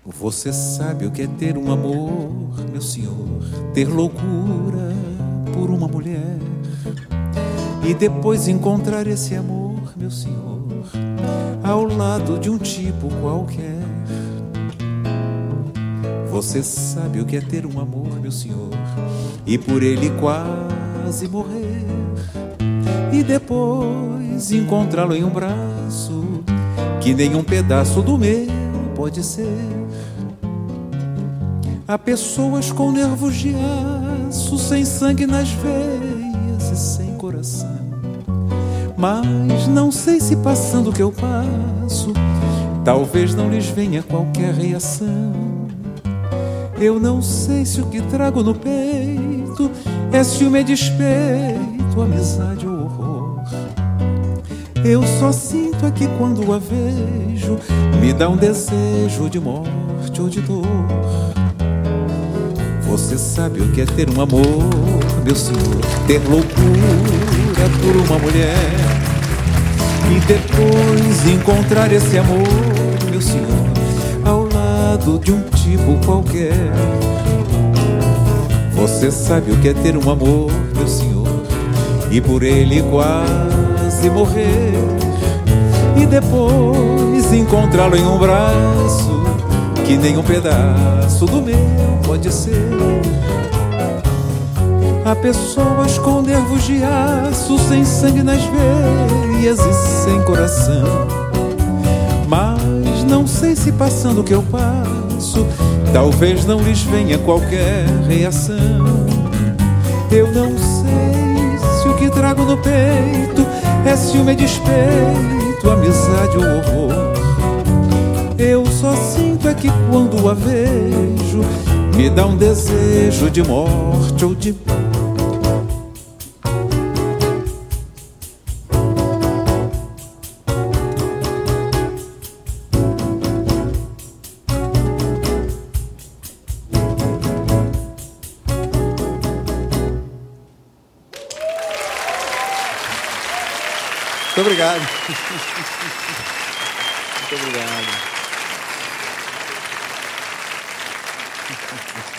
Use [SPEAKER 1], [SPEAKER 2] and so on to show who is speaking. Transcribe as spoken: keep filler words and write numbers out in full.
[SPEAKER 1] Você sabe o que é ter um amor, meu senhor, ter loucura por uma mulher e depois encontrar esse amor, meu senhor, ao lado de um tipo qualquer. Você sabe o que é ter um amor, meu senhor, e por ele quase morrer e depois encontrá-lo em um braço que nenhum pedaço do meu pode ser. Há pessoas com nervos de aço, sem sangue nas veias e sem coração, mas não sei se passando o que eu passo, talvez não lhes venha qualquer reação. Eu não sei se o que trago no peito é ciúme, é despeito, amizade ou horror. Eu só sinto aqui quando a vejo, me dá um desejo de morte ou de dor. Você sabe o que é ter um amor, meu senhor, ter loucura por uma mulher e depois encontrar esse amor, meu senhor, ao lado de um tipo qualquer. Você sabe o que é ter um amor, meu senhor, e por ele quase morrer e depois encontrá-lo em um braço que nenhum pedaço do meu pode ser. Há pessoas com nervos de aço, sem sangue nas veias e sem coração, mas não sei se passando o que eu passo, talvez não lhes venha qualquer reação. Eu não sei se o que trago no peito é ciúme, é despeito, amizade ou horror. Eu só sinto é que quando a vejo, me dá um desejo de morte ou de...
[SPEAKER 2] Muito obrigado.
[SPEAKER 1] Muito obrigado.